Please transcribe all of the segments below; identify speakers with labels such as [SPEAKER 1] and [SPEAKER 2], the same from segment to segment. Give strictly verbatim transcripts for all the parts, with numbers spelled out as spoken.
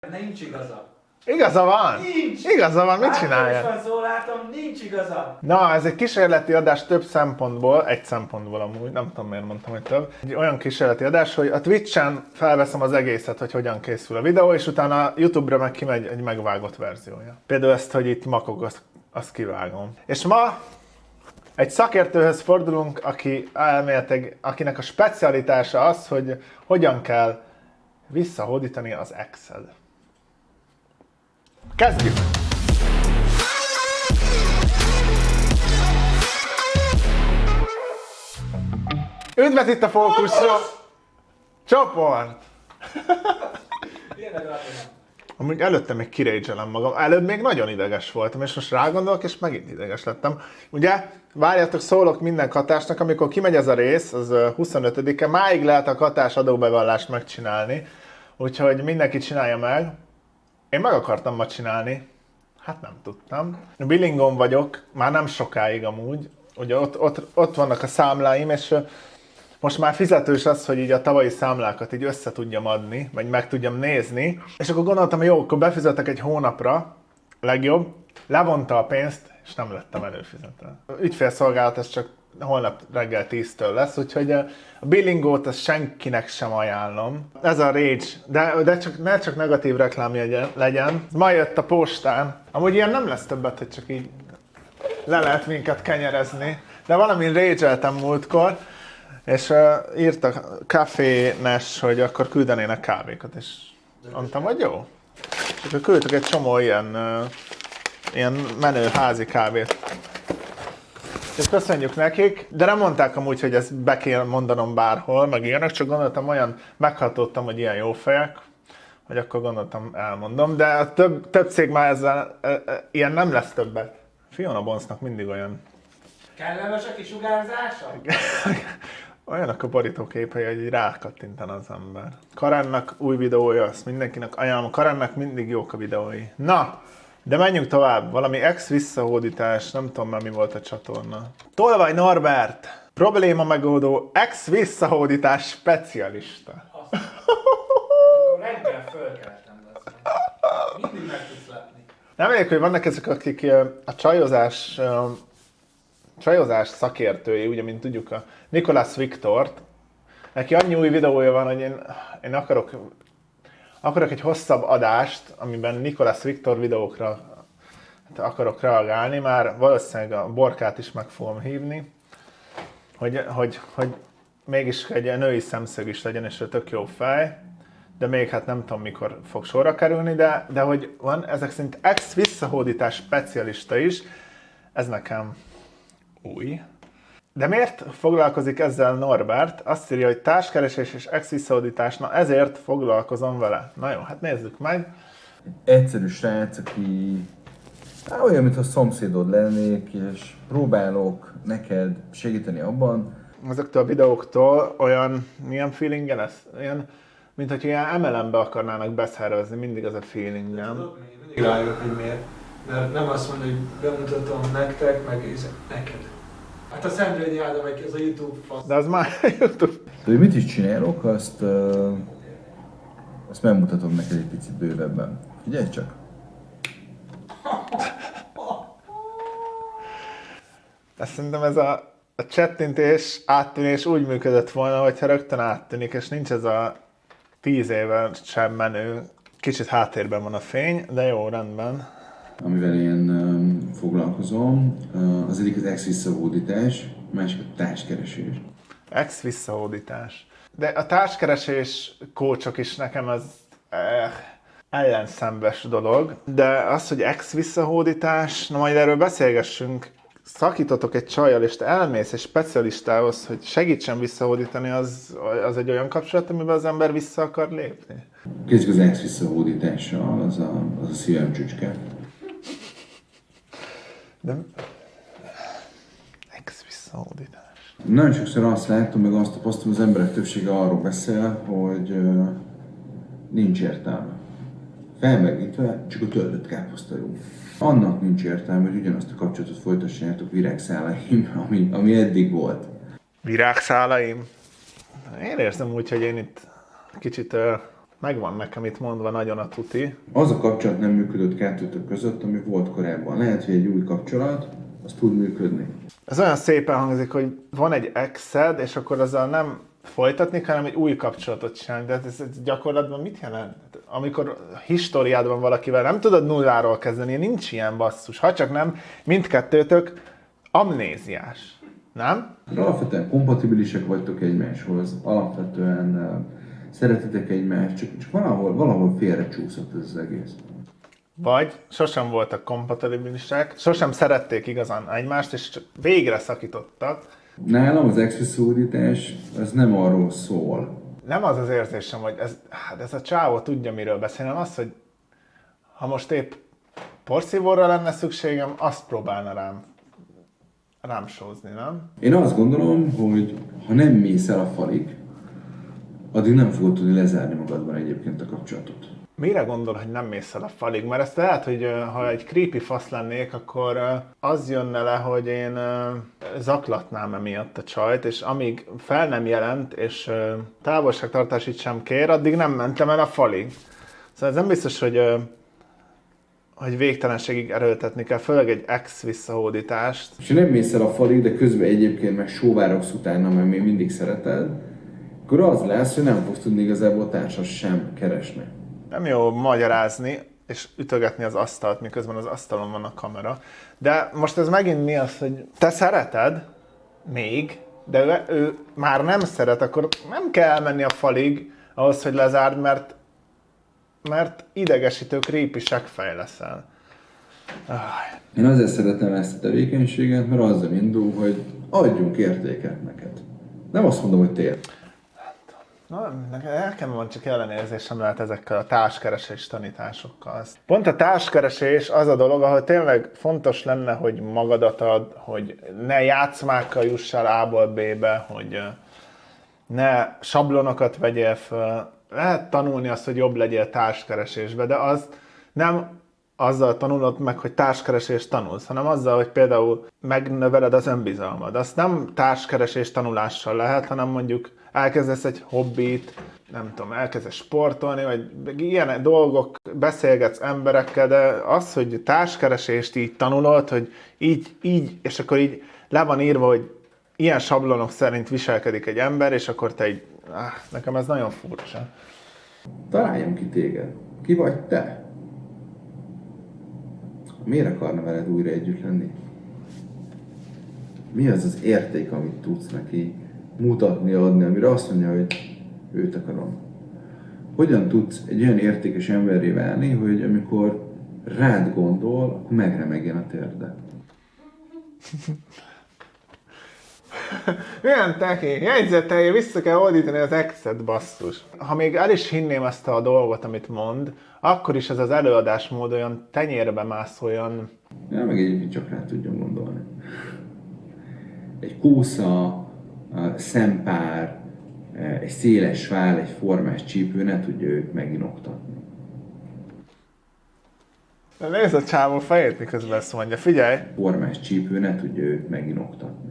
[SPEAKER 1] Nincs igaza.
[SPEAKER 2] Igaza van!
[SPEAKER 1] Nincs!
[SPEAKER 2] Igaza van, mit csinálja?
[SPEAKER 1] Átlagosan szól, látom, nincs igaza.
[SPEAKER 2] Na, ez egy kísérleti adás több szempontból, egy szempontból amúgy, nem tudom miért mondtam, hogy több. Egy olyan kísérleti adás, hogy a Twitch-en felveszem az egészet, hogy hogyan készül a videó, és utána a YouTube-ra meg kimegy egy megvágott verziója. Például ezt, hogy itt makog, azt, azt kivágom. És ma egy szakértőhöz fordulunk, aki elméletileg, akinek a specialitása az, hogy hogyan kell visszahódítani az Excel. Kezdjük! Üdvözlet itt a Fókuszra! Csoport! Amúgy előtte még kirédzselem magam. Előbb még nagyon ideges voltam, és most rágondolok, és megint ideges lettem. Ugye, várjátok, szólok minden katásnak, amikor kimegy ez a rész, az huszonötödike, máig lehet a katás adóbevallást megcsinálni, úgyhogy mindenki csinálja meg. Én meg akartam ma csinálni, hát nem tudtam. Billingon vagyok, már nem sokáig amúgy, ugye ott, ott, ott vannak a számláim, és most már fizetős az, hogy így a tavalyi számlákat így össze tudjam adni, vagy meg tudjam nézni. És akkor gondoltam, hogy jó, akkor befizetek egy hónapra, legjobb, levonta a pénzt, és nem lettem előfizetve. Ügyfélszolgálat ez csak holnap reggel tíztől lesz, úgyhogy a billingot azt senkinek sem ajánlom. Ez a rage, de, de csak, ne csak negatív reklámja legyen. Ma jött a postán. Amúgy ilyen nem lesz többet, hogy csak így le lehet minket kenyerezni. De valamin rage-eltem múltkor, és uh, írt a kafénes, hogy akkor küldenének kávékat, és mondtam, hogy jó. És akkor küldtek egy csomó ilyen, uh, ilyen menő házi kávét. És köszönjük nekik, de nem mondták amúgy, hogy ezt be kell mondanom bárhol, meg ilyenek, csak gondoltam, olyan meghatódtam, hogy ilyen jó fejek, hogy akkor gondoltam, elmondom, de a több, több cég már ezzel e, e, ilyen nem lesz többet. Fiona Bonsznak mindig olyan...
[SPEAKER 1] Kellemes a kisugárzása?
[SPEAKER 2] Olyanok a borítóképei, hogy rákattintana az ember. Karennak új videója, azt mindenkinek ajánlom. Karennak mindig jók a videói. Na, de menjünk tovább. Valami ex visszahódítás, nem tudom már mi volt a csatorna. Tolvaj Norbert, probléma megoldó ex visszahódítás specialista.
[SPEAKER 1] Akkor reggel fölkeltem, mindig meg tudsz látni.
[SPEAKER 2] Reméljük, hogy vannak ezek, akik a csajozás, csajozás szakértői, ugye, mint tudjuk a Nicolas Viktort. Neki annyi új videója van, hogy én, én akarok, akarok egy hosszabb adást, amiben Nicolas Viktor videókra akarok reagálni, már valószínűleg a Borkát is meg fogom hívni, hogy, hogy, hogy mégis egy női szemszög is legyen, és ő tök jó fej, de még hát nem tudom mikor fog sorra kerülni, de, de hogy van ezek szerint ex visszahódítás specialista is, ez nekem új. De miért foglalkozik ezzel Norbert? Azt írja, hogy társkeresés és ex visszahódítás, na ezért foglalkozom vele. Na jó, hát nézzük meg.
[SPEAKER 3] Egyszerű srác, aki hát olyan, mintha szomszédod lennék, és próbálok neked segíteni abban.
[SPEAKER 2] Ezektől a videóktól olyan, milyen feelingje lesz? Olyan, mint hogy ilyen em el em-be akarnának beszervezni, mindig az a feelingem.
[SPEAKER 1] Mindig rájövök, hogy miért. Mert nem azt mondja, hogy bemutatom nektek, meg neked. Hát a Szendrényi Ádám, ez a YouTube fasz.
[SPEAKER 2] De az már YouTube.
[SPEAKER 3] De hogy mit is csinálok, azt, uh, azt megmutatom neked egy picit bővebben. Figyelj csak!
[SPEAKER 2] Ezt szerintem ez a, a csettintés, áttűnés úgy működött volna, hogyha rögtön áttűnik, és nincs ez a tíz éve sem menő, kicsit háttérben van a fény, de jó, rendben.
[SPEAKER 3] Amivel én um, foglalkozom, uh, az egyik az ex visszahódítás, a másik a társkeresés.
[SPEAKER 2] Ex visszahódítás. De a társkeresés kócsok is nekem az eh, ellenszembes dolog, de az, hogy ex visszahódítás, na majd erről beszélgessünk. Szakítotok egy csajjal, és te elmész egy specialistához, hogy segítsen visszahódítani, az, az egy olyan kapcsolat, amiben az ember vissza akar lépni?
[SPEAKER 3] Kezdjük az ex visszahódítással, az a, az a szívem csücske.
[SPEAKER 2] De... Ex visszahódítás.
[SPEAKER 3] Nagyon sokszor azt látom, meg azt tapasztalom, az emberek többsége arról beszél, hogy uh, nincs értelme. Felmelegítve csak a töltött káposzta jó. Annak nincs értelme, hogy ugyanazt a kapcsolatot folytassátok virágszálaim, ami, ami eddig volt.
[SPEAKER 2] Virágszálaim? Én érzem úgy, hogy én itt kicsit uh, Megvan nekem itt mondva nagyon a tuti.
[SPEAKER 3] Az a kapcsolat nem működött kettőtök között, ami volt korábban. Lehet, hogy egy új kapcsolat, az tud működni.
[SPEAKER 2] Ez olyan szépen hangzik, hogy van egy exed, és akkor azzal nem folytatni, hanem egy új kapcsolatot csinálni. De ez, ez gyakorlatban mit jelent? Amikor históriádban valakivel nem tudod nulláról kezdeni, nincs ilyen basszus. Ha csak nem, mindkettőtök amnéziás. Nem?
[SPEAKER 3] Alapvetően kompatibilisek vagytok egymáshoz, alapvetően uh, szeretitek egymást, csak, csak valahol, valahol félrecsúszott ez az egész.
[SPEAKER 2] Vagy sosem voltak kompatibilisek, sosem szerették igazán egymást, és csak végre szakítottak.
[SPEAKER 3] Nálam az exviszódítás, ez nem arról szól.
[SPEAKER 2] Nem az az érzésem, hogy ez, hát ez a csávó tudja, miről beszél, hanem az, hogy ha most épp porszívóra lenne szükségem, azt próbálna rám, rám sózni, nem?
[SPEAKER 3] Én azt gondolom, hogy ha nem mész el a falig, addig nem fogod tudni lezárni magadban egyébként a kapcsolatot.
[SPEAKER 2] Mire gondol, hogy nem mész el a falig? Mert ezt lehet, hogy ha egy creepy fasz lennék, akkor az jönne le, hogy én zaklatnám emiatt a csajt, és amíg fel nem jelent, és távolságtartásit sem kér, addig nem mentem el a falig. Szóval ez nem biztos, hogy, hogy végtelenségig erőltetni kell, főleg egy ex visszahódítást.
[SPEAKER 3] És ha nem mész el a falig, de közben egyébként meg sóvárogsz utána, mert még mindig szereted, akkor az lesz, hogy nem fogsz tudni igazából társas sem keresni.
[SPEAKER 2] Nem jó magyarázni és ütögetni az asztalt, miközben az asztalon van a kamera. De most ez megint mi az, hogy te szereted még, de ő, ő már nem szeret, akkor nem kell elmenni a falig ahhoz, hogy lezárd, mert, mert idegesítő creepy seggfej leszel.
[SPEAKER 3] Én azért szeretem ezt a tevékenységet, mert azzal indul, hogy adjunk értéket neked. Nem azt mondom, hogy tér.
[SPEAKER 2] Na, nekem van csak ellenérzésem lehet ezekkel a társkeresés tanításokkal. Pont a társkeresés az a dolog, ahol tényleg fontos lenne, hogy magadat ad, hogy ne játszmákkal jussál A-ból B-be, hogy ne sablonokat vegyél föl. Lehet tanulni azt, hogy jobb legyél társkeresésbe, de az nem azzal tanulod meg, hogy társkeresést tanulsz, hanem azzal, hogy például megnöveled az önbizalmad. Azt nem társkeresés tanulással lehet, hanem mondjuk elkezdesz egy hobbit, nem tudom, elkezdesz sportolni, vagy ilyen dolgok, beszélgetsz emberekkel, de az, hogy társkeresést így tanulod, hogy így, így, és akkor így le van írva, hogy ilyen sablonok szerint viselkedik egy ember, és akkor te így, áh, nekem ez nagyon furcsa.
[SPEAKER 3] Találjon ki téged. Ki vagy te? Miért akarna veled újra együtt lenni? Mi az az érték, amit tudsz neki mutatni, adni, amire azt mondja, hogy őt akarom? Hogyan tudsz egy olyan értékes emberré válni, hogy amikor rád gondol, akkor megremegjen a térde?
[SPEAKER 2] Milyen teki? Jegyzetelje, vissza kell oldítani az exet, basszus. Ha még el is hinném ezt a dolgot, amit mond, akkor is ez az előadásmód olyan tenyérbe mász, olyan...
[SPEAKER 3] Ja, meg egyébként csak rá tudjon gondolni. Egy kósza, szempár, egy széles vál, egy formás csípő ne tudja őt meginoktatni.
[SPEAKER 2] De nézd a csávó fejét, miközben ezt mondja. Figyelj!
[SPEAKER 3] Formás csípő ne tudja őt meginoktatni.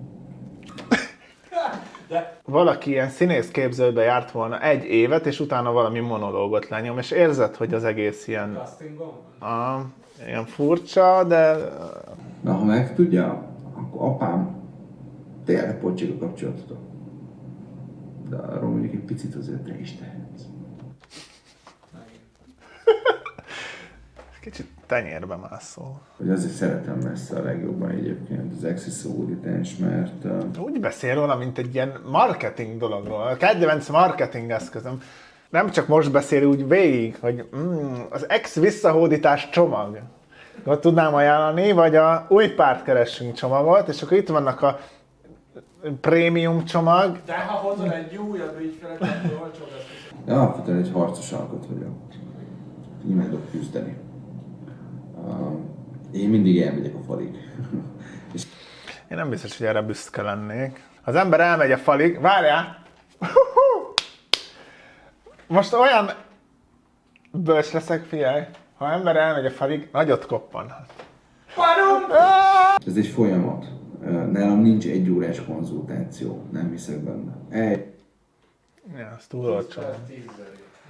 [SPEAKER 1] De
[SPEAKER 2] Valaki ilyen színészképzőbe járt volna egy évet, és utána valami monológot lenyom, és érzed, hogy az egész ilyen...
[SPEAKER 1] castingon van?
[SPEAKER 2] Ah, ilyen furcsa, de...
[SPEAKER 3] Na, ha meg tudja, akkor apám tényleg pocsik a kapcsolatotok. De arról mondjuk egy picit azért te is tehetsz.
[SPEAKER 2] Kicsit tenyérbe mászol.
[SPEAKER 3] Hogy azért szeretem messze a legjobban egyébként az exviszódítás, mert... Uh,
[SPEAKER 2] Úgy beszél róla, mint egy ilyen marketing dologról. A kedvenc marketing eszközöm. Nem csak most beszél úgy végig, hogy mm, az ex visszahódítás csomag. Ott tudnám ajánlani, vagy a új párt keressünk csomagot, és akkor itt vannak a prémium csomag.
[SPEAKER 1] De ha hozol egy újabb ügyfelet, akkor olcsóbb lesz.
[SPEAKER 3] de alapvetően egy harcos alkot vagyok. Imádok küzdeni. Uh, én mindig elmegyek a falig. És
[SPEAKER 2] Én nem biztos, hogy erre büszke lennék. Az ember elmegy a falig, várjál! Most olyan bölcs leszek, figyelj, ha ember elmegy a falig, nagyot koppanhat.
[SPEAKER 1] Parum!
[SPEAKER 3] ez egy folyamat. Uh, nálam nincs egy órás konzultáció, nem hiszek benne. Egy.
[SPEAKER 2] Ja, az túl olcsó.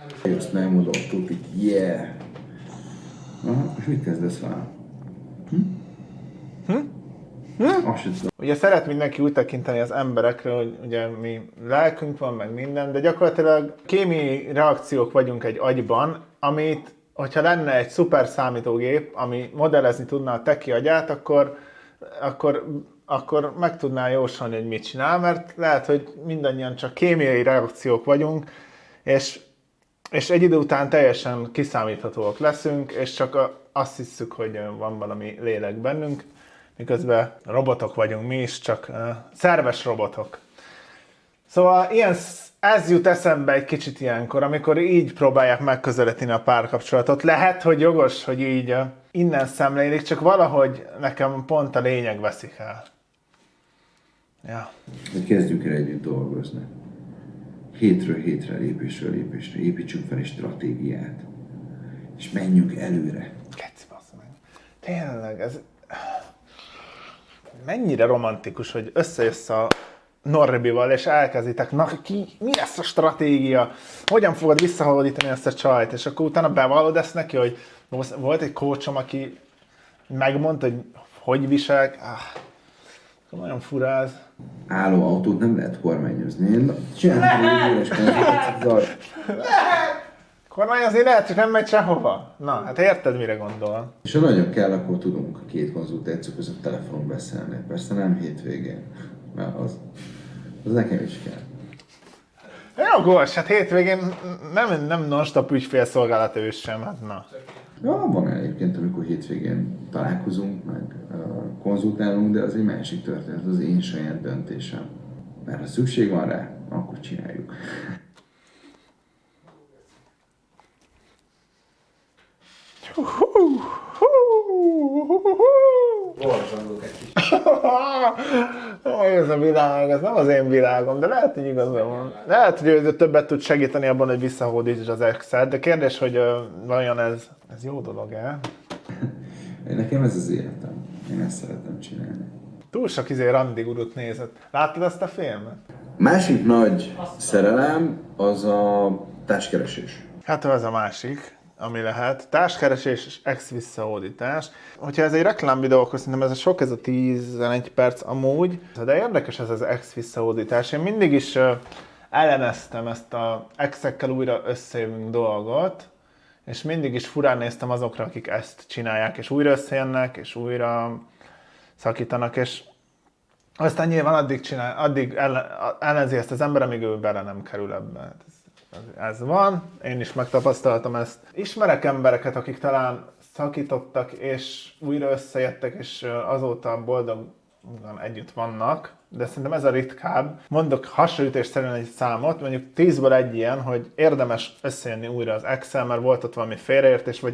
[SPEAKER 3] Jössz, megmondom, tuti, yeah! Aha, és mit kezdesz vele? Hm?
[SPEAKER 2] Hm? Hm?
[SPEAKER 3] Azt sem tudom.
[SPEAKER 2] Ugye szeret mindenki úgy tekinteni az emberekre, hogy ugye mi lelkünk van, meg minden, de gyakorlatilag kémiai reakciók vagyunk egy agyban, amit, hogyha lenne egy szuper számítógép, ami modellezni tudná a teki agyát, akkor, akkor, akkor meg tudná jósolni, hogy mit csinál, mert lehet, hogy mindannyian csak kémiai reakciók vagyunk, és, és egy idő után teljesen kiszámíthatóak leszünk, és csak a, azt hiszük, hogy van valami lélek bennünk, miközben robotok vagyunk mi is, csak uh, szerves robotok. Szóval ilyen, ez jut eszembe egy kicsit ilyenkor, amikor így próbálják megközelíteni a párkapcsolatot. Lehet, hogy jogos, hogy így uh, innen szemlélik, csak valahogy nekem pont a lényeg veszik el. Ja.
[SPEAKER 3] De kezdjünk el együtt dolgozni. Hétről hétre, lépésről lépésre építsünk fel egy stratégiát. És menjünk előre.
[SPEAKER 2] Keci, bassz meg. Tényleg, ez... Mennyire romantikus, hogy összejössz a Norbival, és elkezditek, na ki, mi lesz a stratégia? Hogyan fogod visszahódítani ezt a csajt? És akkor utána bevallod ezt neki, hogy volt egy coachom, aki megmondta, hogy hogy viselek. Ah, nagyon fura ez.
[SPEAKER 3] Álló autót nem lehet kormányozni. Én csináltam egy éves konzultációt.
[SPEAKER 2] Kormányozni lehet, csak nem megy sehova. Na, hát érted, mire gondol.
[SPEAKER 3] És ha nagyon kell, akkor tudunk a két konzultáció között telefonon beszélni. Persze nem hétvégén, mert az, az nekem is kell.
[SPEAKER 2] Jogos, hát hétvégén nem, nem non-stop ügyfélszolgálat ő sem, hát na.
[SPEAKER 3] Ja, van egyébként, amikor hétvégén találkozunk, meg uh, konzultálunk, de az egy másik történet, az én saját döntésem. Mert ha szükség van rá, akkor csináljuk.
[SPEAKER 1] Borzongok egy kicsit.
[SPEAKER 2] Ez a világ, ez nem az én világom, de lehet, hogy igazán van. Lehet, hogy ő többet tud segíteni abban, hogy visszahódítsd az exet, de kérdés, hogy uh, vajon ez, ez jó dolog-e?
[SPEAKER 3] Nekem ez az életem. Én ezt szeretem csinálni.
[SPEAKER 2] Túl sok izé randi gurut nézett. Láttad ezt a filmet?
[SPEAKER 3] Másik nagy szerelem az a társkeresés.
[SPEAKER 2] Hát ez a másik, ami lehet. Társkeresés és ex-visszahódítás. Hogyha ez egy reklámvideó, akkor szerintem ez a sok, ez a tizenegy perc amúgy. De érdekes ez az ex-visszahódítás. Én mindig is uh, elleneztem ezt a exekkel újra összejövünk dolgot, és mindig is furán néztem azokra, akik ezt csinálják, és újra összejönnek, és újra szakítanak, és aztán nyilván addig, csinál, addig ellen, ellenzi ezt az ember, amíg ő bele nem kerül ebbe. Ez van, én is megtapasztaltam ezt. Ismerek embereket, akik talán szakítottak, és újra összejöttek, és azóta boldogan együtt vannak, de szerintem ez a ritkább. Mondok hasonlítésszerűen egy számot, mondjuk tízből egy ilyen, hogy érdemes összejönni újra az ex-el, mert volt ott valami félreértés, vagy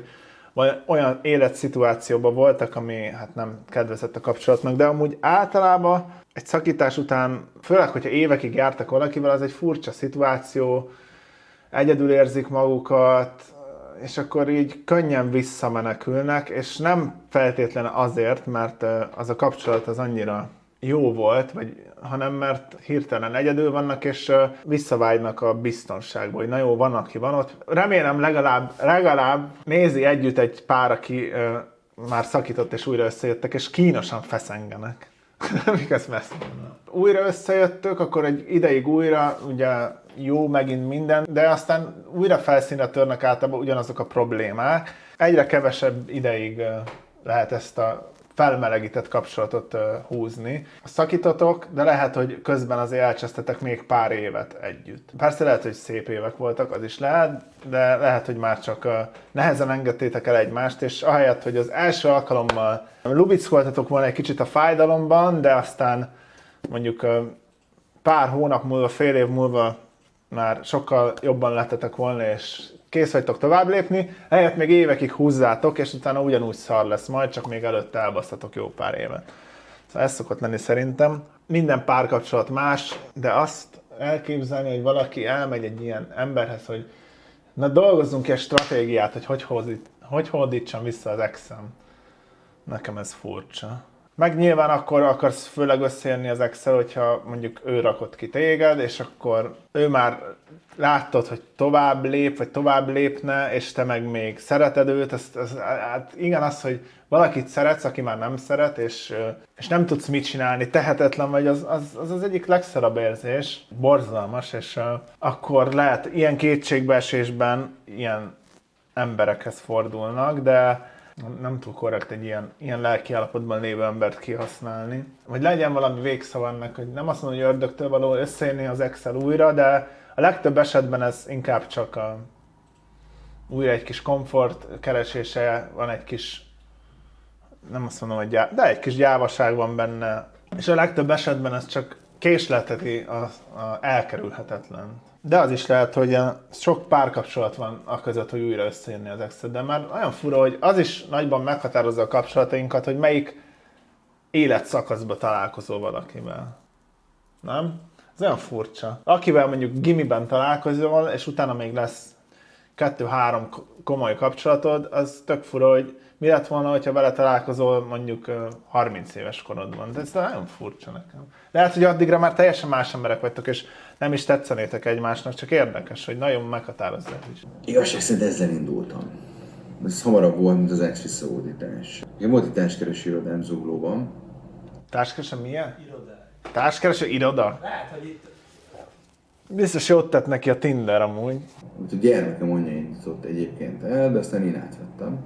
[SPEAKER 2] olyan életszituációban voltak, ami hát nem kedvezett a kapcsolatnak, de amúgy általában egy szakítás után, főleg, hogyha évekig jártak valakivel, az egy furcsa szituáció, egyedül érzik magukat, és akkor így könnyen visszamenekülnek, és nem feltétlenül azért, mert az a kapcsolat az annyira jó volt, vagy, hanem mert hirtelen egyedül vannak, és visszavágynak a biztonságba, hogy na jó, van, aki van ott. Remélem legalább, legalább nézi együtt egy pár, aki már szakított, és újra összejöttek, és kínosan feszengenek. Mik ezt messze? Újra összejöttök, akkor egy ideig újra, ugye jó megint minden, de aztán újra felszínre törnek általában ugyanazok a problémák. Egyre kevesebb ideig lehet ezt a felmelegített kapcsolatot húzni. Szakítotok, de lehet, hogy közben azért elcsesztetek még pár évet együtt. Persze lehet, hogy szép évek voltak, az is lehet, de lehet, hogy már csak nehezen engedtétek el egymást, és ahelyett, hogy az első alkalommal lubickoltatok volna egy kicsit a fájdalomban, de aztán mondjuk pár hónap múlva, fél év múlva már sokkal jobban lettetek volna, és kész vagytok tovább lépni, helyett még évekig húzzátok, és utána ugyanúgy szar lesz majd, csak még előtte elbasztatok jó pár évet. Szóval ez szokott lenni szerintem. Minden párkapcsolat más, de azt elképzelni, hogy valaki elmegy egy ilyen emberhez, hogy na dolgozzunk ki egy stratégiát, hogy hogy, hódít, hogy hódítsam vissza az exem. Nekem ez furcsa. Meg nyilván akkor akarsz főleg összejönni az Excel, hogyha mondjuk ő rakott ki téged, és akkor ő már láttad, hogy tovább lép, vagy tovább lépne, és te meg még szereted őt. Ez, ez, hát igen, az, hogy valakit szeretsz, aki már nem szeret, és, és nem tudsz mit csinálni, tehetetlen vagy, az az, az, az egyik legszarabb érzés. Borzalmas, és uh, akkor lehet ilyen kétségbeesésben ilyen emberekhez fordulnak, de nem túl korrekt egy ilyen, ilyen lelki állapotban lévő embert kihasználni. Vagy legyen valami végszava ennek, hogy nem azt mondom, hogy ördögtől való összejönni az Excel újra, de a legtöbb esetben ez inkább csak a, újra egy kis komfort keresése, van egy kis, nem azt mondom, hogy gyá, de egy kis gyávaság van benne. És a legtöbb esetben ez csak késlelteti a, a elkerülhetetlen. De az is lehet, hogy sok párkapcsolat van a között, hogy újra összejönni az Excel, de már olyan fura, hogy az is nagyban meghatározza a kapcsolatainkat, hogy melyik életszakaszban találkozol valakivel. Nem? Ez olyan furcsa. Akivel mondjuk gimiben találkozol, és utána még lesz kettő-három komoly kapcsolatod, az tök fura, hogy mi lett volna, hogyha vele találkozol mondjuk harminc éves korodban. De ez nagyon furcsa nekem. Lehet, hogy addigra már teljesen más emberek vagytok, és nem is tetszenétek egymásnak, csak érdekes, hogy nagyon meghatározza is.
[SPEAKER 3] Igazság szerint ezzel indultam. Ez hamarabb volt, mint az ex-visszaódítás. Igen, volt egy társkereső irodám Zuglóban.
[SPEAKER 2] Társkereső milyen?
[SPEAKER 1] Irodák.
[SPEAKER 2] Társkereső iroda?
[SPEAKER 1] Lehet, hogy itt...
[SPEAKER 2] Biztos jót tett neki a Tinder amúgy.
[SPEAKER 3] A gyermekem anyja indított egyébként el, de aztán én átvettem.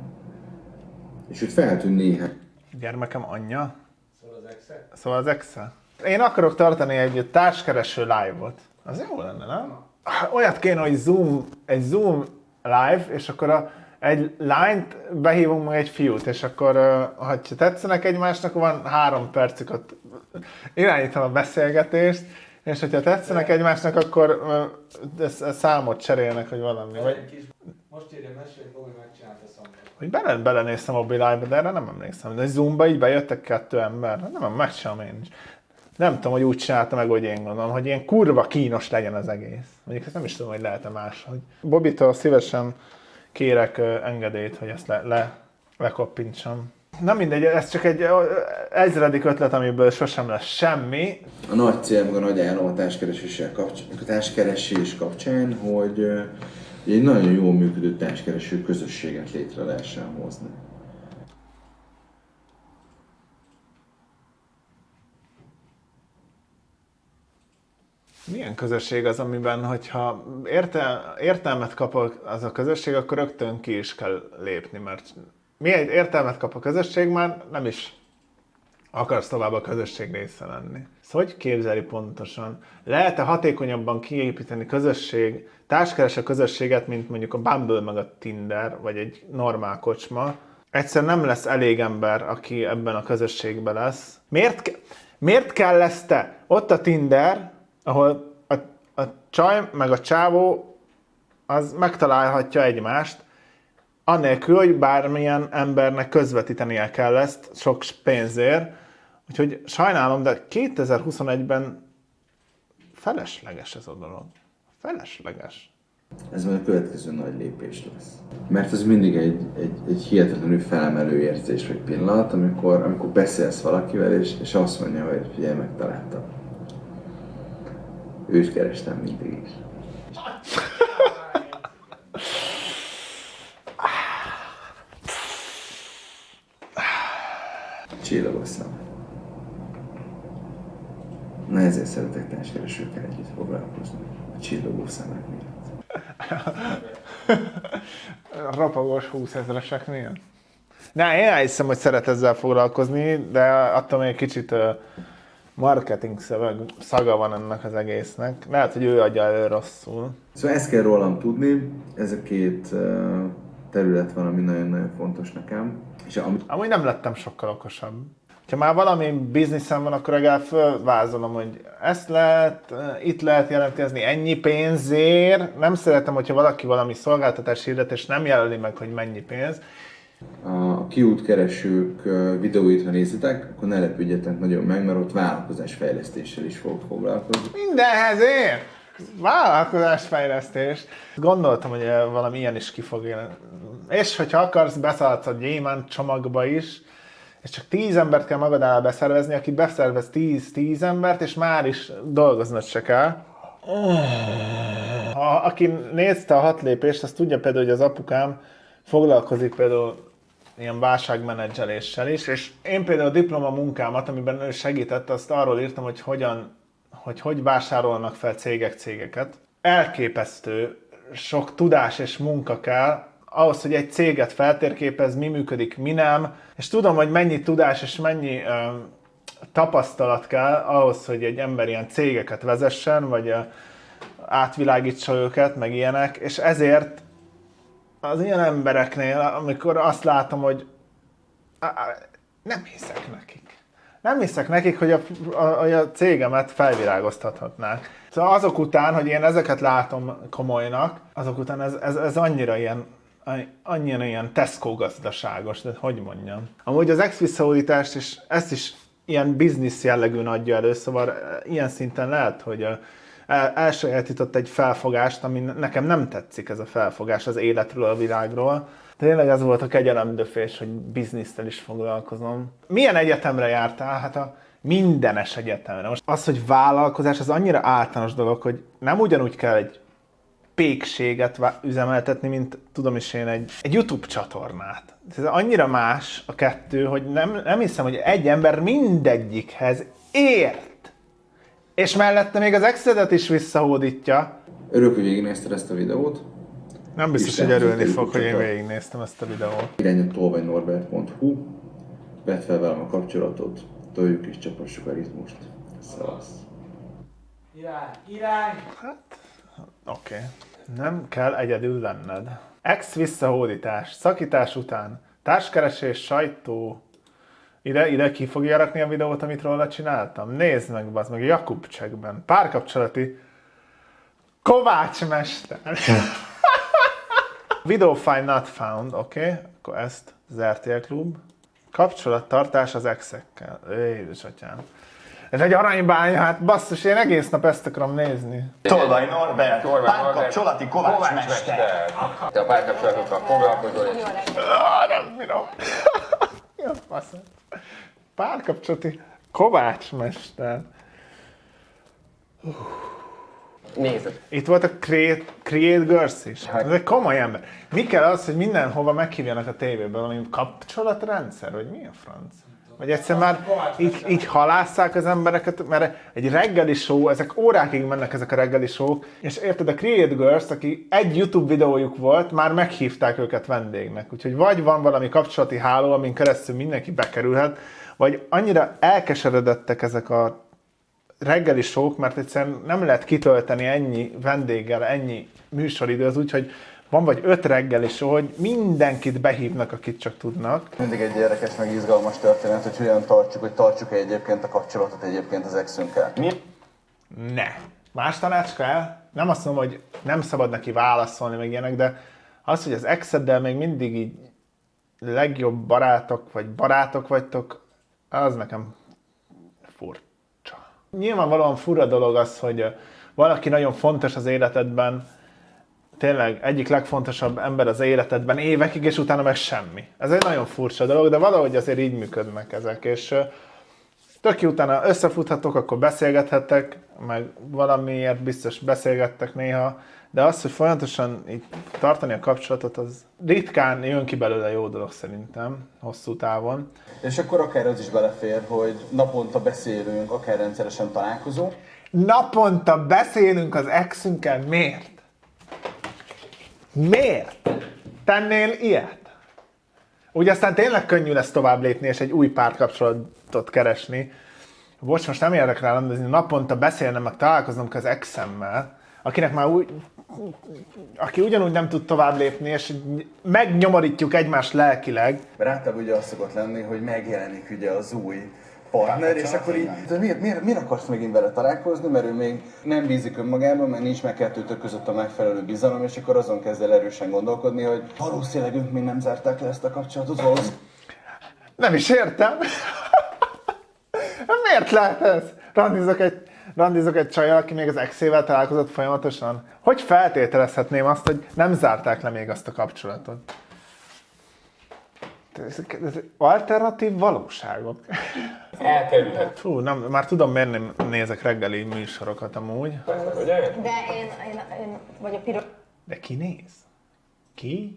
[SPEAKER 3] És úgy feltűnt néhány.
[SPEAKER 2] Gyermekem anyja?
[SPEAKER 1] Szóval az Excel?
[SPEAKER 2] Szóval az Excel. Én akarok tartani egy társkereső live-ot. Az jó lenne, nem? Olyat kéne, hogy Zoom, egy Zoom live, és akkor a, egy lányt behívunk meg egy fiút, és akkor, ha tetszenek egymásnak, van három percük, ott irányítom a beszélgetést, és hogyha tetszenek egymásnak, akkor számot cserélnek, hogy valami. Vagy...
[SPEAKER 1] Most írja mesélj, hogy Bobby megcsinálta szombat.
[SPEAKER 2] Hogy bele, belenéztem a Live-ba, de erre nem emlékszem. De egy Zoom-ba így bejöttek kettő ember. Nem, megcsinálom én is. Nem tudom, hogy úgy csinálta meg, hogy én gondolom, hogy ilyen kurva kínos legyen az egész. Mondjuk ezt nem is tudom, hogy lehet-e máshogy. Bobitől szívesen kérek engedélyt, hogy ezt le, le, lekoppintsam. Na mindegy, ez csak egy ezredik ötlet, amiből sosem lesz semmi.
[SPEAKER 3] A nagy cél, meg a nagy állam a társkereséssel kapcsán, a társkeresés kapcsán, hogy egy nagyon jól működő társkereső közösséget létre lehessen hozni.
[SPEAKER 2] Milyen közösség az, amiben, hogyha értel, értelmet kap az a közösség, akkor rögtön ki is kell lépni, mert milyen értelmet kap a közösség, már nem is akarsz tovább a közösség része lenni. Szóval hogy képzeli pontosan? Lehet-e hatékonyabban kiépíteni közösség, társkereső közösséget, mint mondjuk a Bumble meg a Tinder, vagy egy normál kocsma? Egyszer nem lesz elég ember, aki ebben a közösségben lesz. Miért, ke- miért kell lesz te? Ott a Tinder, ahol a, a csaj meg a csávó az megtalálhatja egymást, annélkül, hogy bármilyen embernek közvetítenie kell ezt sok pénzért. Úgyhogy sajnálom, de kétezer-huszonegyben felesleges ez a dolog. Felesleges.
[SPEAKER 3] Ez majd a következő nagy lépés lesz. Mert ez mindig egy, egy, egy hihetetlenül felemelő érzés vagy pillanat, amikor, amikor beszélsz valakivel, és, és azt mondja, hogy figyelj, megtaláltam. Őt kerestem mindig is. Csillagos szem. Na ezért szeretek társkeresőkkel együtt foglalkozni. A csillagos szemek miatt.
[SPEAKER 2] Rapagos húszezreseknél? Ne, én elhiszem, hogy szeret ezzel foglalkozni, de attól még kicsit uh, marketing szöveg, szaga van ennek az egésznek. Lehet, hogy ő adja elő rosszul.
[SPEAKER 3] Szóval ezt kell rólam tudni, ez a két uh, terület van, ami nagyon-nagyon fontos nekem. És am-
[SPEAKER 2] Amúgy nem lettem sokkal okosabb. Ha már valami bizniszem van, akkor legalább fölvázolom, hogy ezt lehet, itt lehet jelentkezni ennyi pénzért. Nem szeretem, hogyha valaki valami szolgáltatás hirdet, és nem jelöli meg, hogy mennyi pénz.
[SPEAKER 3] A kiútkeresők videóit, ha nézitek, akkor ne lepődjetek nagyon meg, mert ott vállalkozásfejlesztéssel is fogok foglalkozni.
[SPEAKER 2] Mindenhez ér! Vállalkozásfejlesztés. Gondoltam, hogy valami ilyen is ki fog jelenni. És hogyha akarsz, beszaladsz a gyémánt csomagba is, és csak tíz embert kell magadnál beszervezni, aki beszervez tíz-tíz embert, és már is dolgoznod se kell. Ha, aki nézte a hat lépést, az tudja például, hogy az apukám foglalkozik például ilyen válságmenedzseléssel is, és én például a diplomamunkámat, amiben ő segített, azt arról írtam, hogy hogyan, hogy, hogy vásárolnak fel cégek cégeket. Elképesztő sok tudás és munka kell ahhoz, hogy egy céget feltérképez, mi működik, mi nem, és tudom, hogy mennyi tudás és mennyi uh, tapasztalat kell ahhoz, hogy egy ember ilyen cégeket vezessen, vagy uh, átvilágítsa őket, meg ilyenek, és ezért az ilyen embereknél, amikor azt látom, hogy nem hiszek nekik. Nem hiszek nekik, hogy a, a, a cégemet felvirágoztathatnák. Szóval azok után, hogy én ezeket látom komolynak, azok után ez, ez, ez annyira ilyen, annyira ilyen Tesco gazdaságos, de hogy mondjam. Amúgy az ex-visszahódítást és ezt is ilyen biznisz jellegűn adja elő, szóval ilyen szinten lehet, hogy el, elsajátított egy felfogást, ami nekem nem tetszik, ez a felfogás az életről, a világról. Tényleg ez volt a kegyelemdöfés, hogy biznisztel is foglalkozom. Milyen egyetemre jártál? Hát a mindenes egyetemre. Most az, hogy vállalkozás, az annyira általános dolog, hogy nem ugyanúgy kell egy pékséget üzemeltetni, mint tudom is én egy, egy YouTube csatornát. Ez annyira más a kettő, hogy nem, nem hiszem, hogy egy ember mindegyikhez ért. És mellette még az exedet is visszahódítja.
[SPEAKER 3] Örülök, hogy végignézted ezt a videót.
[SPEAKER 2] Nem biztos, hogy örülni fog, hogy én végignéztem ezt a videót.
[SPEAKER 3] Irány a tolvajnorbert pont hu, vedd fel velem a kapcsolatot, toljuk és csapassuk a ritmust. Szevasz!
[SPEAKER 1] Irány, irány!
[SPEAKER 2] Hát, oké. Okay. Nem kell egyedül lenned. Ex visszahódítás, szakítás után, társkeresés, sajtó. Ide, ide ki fogja rakni a videót, amit róla csináltam? Nézd meg, bazd meg, Jakubcsekben. Párkapcsolati Kovács mester. Video file not found, oké? Okay. Akkor ezt az er té el Klub. Kapcsolattartás az exekkel. Édesatyám. Ez egy aranybánya, hát basszus, én egész nap ezt akarom nézni.
[SPEAKER 4] Tolvaj Norbert, párkapcsolati Kovács mester.
[SPEAKER 5] Te a párkapcsolatokkal foglalkozol, és...
[SPEAKER 2] Ah, nem bírom. Mi a faszom? Párkapcsolati Kovács mester.
[SPEAKER 5] Nézd.
[SPEAKER 2] Itt volt a Create, Create Girls is. Ez egy komoly ember. Mi kell az, hogy mindenhova meghívjanak a tévében? Valami kapcsolatrendszer? Vagy mi a franc? Vagy egyszer már így, így halásszák az embereket, mert egy reggeli show, ezek órákig mennek ezek a reggeli show-k, és érted, a Create Girls, aki egy YouTube videójuk volt, már meghívták őket vendégnek. Úgyhogy vagy van valami kapcsolati háló, amin keresztül mindenki bekerülhet, vagy annyira elkeseredettek ezek a reggeli show-k, mert egyszerűen nem lehet kitölteni ennyi vendéggel, ennyi műsoridőt, úgyhogy van vagy öt reggeli show, hogy mindenkit behívnak, akit csak tudnak.
[SPEAKER 4] Mindig egy érdekes, meg izgalmas történet, hogy hogyan tartsuk, hogy tartsuk egyébként a kapcsolatot egyébként az exünkkel. Mi?
[SPEAKER 2] Ne. Más tanács kell? Nem azt mondom, hogy nem szabad neki válaszolni, meg ilyenek, de az, hogy az exeddel még mindig így legjobb barátok, vagy barátok vagytok, az nekem furcsa. Nyilvánvalóan fura dolog az, hogy valaki nagyon fontos az életedben, tényleg egyik legfontosabb ember az életedben évekig, és utána meg semmi. Ez egy nagyon furcsa dolog, de valahogy azért így működnek ezek, és tök utána összefuthatok, akkor beszélgethettek, meg valamiért biztos beszélgettek néha, de az, hogy folyamatosan így tartani a kapcsolatot, az ritkán jön ki belőle jó dolog szerintem, hosszú távon.
[SPEAKER 4] És akkor akár az is belefér, hogy naponta beszélünk, akár rendszeresen találkozunk.
[SPEAKER 2] Naponta beszélünk az exünkkel, miért? Miért tennél ilyet? Úgy aztán tényleg könnyű lesz tovább lépni és egy új párkapcsolatot keresni. Bocs, most nem érdek rá rendezni, naponta beszélnem, meg találkoznom az exemmel, akinek már úgy, aki ugyanúgy nem tud tovább lépni, és megnyomorítjuk egymást lelkileg.
[SPEAKER 4] Mert általában ugye az szokott lenni, hogy megjelenik ugye az új partner, és akkor így, de miért, miért, miért akarsz megint vele találkozni, mert ő még nem bízik önmagában, mert nincs meg kettőtök között a megfelelő bizalom, és akkor azon kezd el erősen gondolkodni, hogy valószínűleg ők még nem zárták le ezt a kapcsolatot, valószínűleg.
[SPEAKER 2] Nem is értem. Miért lehet ez? Randizok egy, randizok egy csajjal, aki még az exével találkozott folyamatosan. Hogy feltételezhetném azt, hogy nem zárták le még azt a kapcsolatot? Ezek, ezek alternatív valóságok.
[SPEAKER 5] Elkerülhet.
[SPEAKER 2] Fú, nem, már tudom, miért nem nézek reggeli műsorokat amúgy.
[SPEAKER 5] Ugye?
[SPEAKER 6] De én, én, én vagy a piros...
[SPEAKER 2] De ki néz? Ki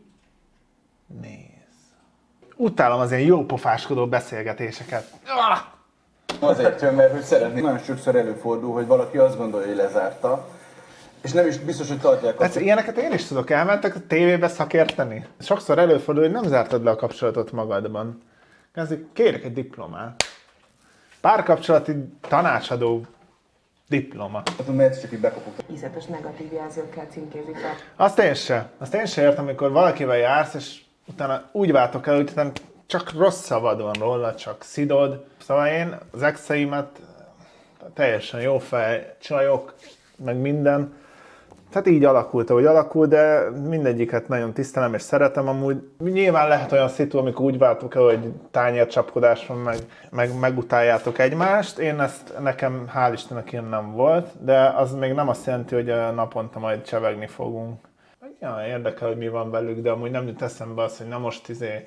[SPEAKER 2] néz? Utálom az ilyen jópofáskodó beszélgetéseket. Ah!
[SPEAKER 4] Azért jön, mert hogy szeretné. Nagyon sokszor előfordul, hogy valaki azt gondolja, hogy lezárta, és nem is biztos, hogy tartják
[SPEAKER 2] Hát
[SPEAKER 4] azt.
[SPEAKER 2] ilyeneket én is tudok, elmentek a tévébe szakérteni. Sokszor előfordul, hogy nem zártad le a kapcsolatot magadban. Kezdjük, kérek egy diplomát. Párkapcsolati tanácsadó diploma.
[SPEAKER 4] Mert csak így bekopogta.
[SPEAKER 7] Ízetes negatív jelzőkkel címkézik be.
[SPEAKER 2] Azt én se. Azt én se értem, amikor valakivel jársz, és utána úgy váltok el, hogy utána csak rossz szavad van róla, csak szidod. Szóval én az exeimet teljesen jó fej, csajok, meg minden. Tehát így alakult, ahogy alakult, de mindegyiket nagyon tisztelem és szeretem amúgy. Nyilván lehet olyan szitu, amikor úgy váltok el, hogy tányércsapkodás van, meg, meg megutáljátok egymást. Én ezt, nekem hál' Istennek ilyen nem volt, de az még nem azt jelenti, hogy naponta majd csevegni fogunk. Ja, érdekel, hogy mi van velük, de amúgy nem jut eszembe az, hogy na most izé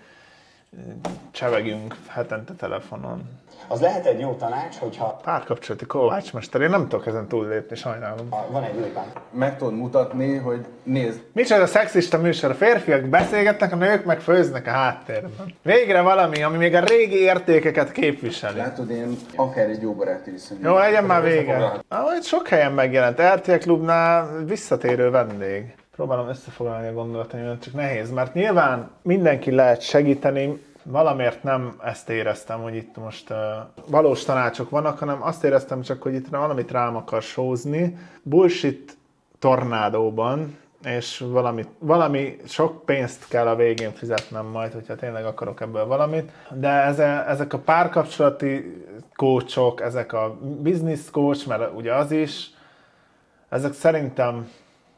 [SPEAKER 2] csevegünk hetente telefonon.
[SPEAKER 8] Az lehet egy jó tanács, hogyha
[SPEAKER 2] Párkapcsolati kovácsmester, én nem tudok ezen túllépni, sajnálom.
[SPEAKER 8] van egy új pár.
[SPEAKER 4] Meg tudod mutatni, hogy nézd,
[SPEAKER 2] Micsoda szexista műsor, a férfiak beszélgetnek, a nők meg főznek a háttérben. Végre valami, ami még a régi értékeket képviseli.
[SPEAKER 4] látod, én akár egy jó baráti viszony.
[SPEAKER 2] Jó, legyen már vége. Ahogy sok helyen megjelent, er té el Klubnál visszatérő vendég. Próbálom összefoglalni a gondolataimat, csak nehéz, mert nyilván mindenki lehet segíteni, valamiért nem ezt éreztem, hogy itt most uh, valós tanácsok vannak, hanem azt éreztem csak, hogy itt valamit rám akar sózni. Bullshit tornádóban, és valami, valami sok pénzt kell a végén fizetnem majd, hogyha tényleg akarok ebből valamit. De eze, ezek a párkapcsolati coachok, ezek a business coach, mert ugye az is, ezek szerintem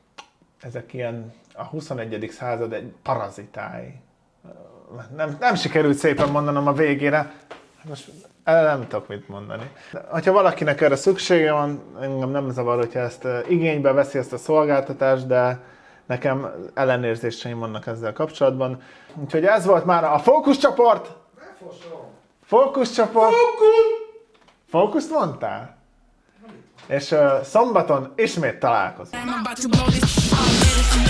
[SPEAKER 2] ezek ilyen a huszonegyedik század egy parazitái. Nem, nem sikerült szépen mondanom a végére, most el nem tudok mit mondani. De, hogyha valakinek erre szüksége van, engem nem zavar, hogyha ezt igénybe veszi ezt a szolgáltatást, de nekem ellenérzéseim vannak ezzel kapcsolatban. Úgyhogy ez volt már a fókuszcsoport! Fókuszcsoport! Fókuszt mondtál? És uh, szombaton ismét találkozunk.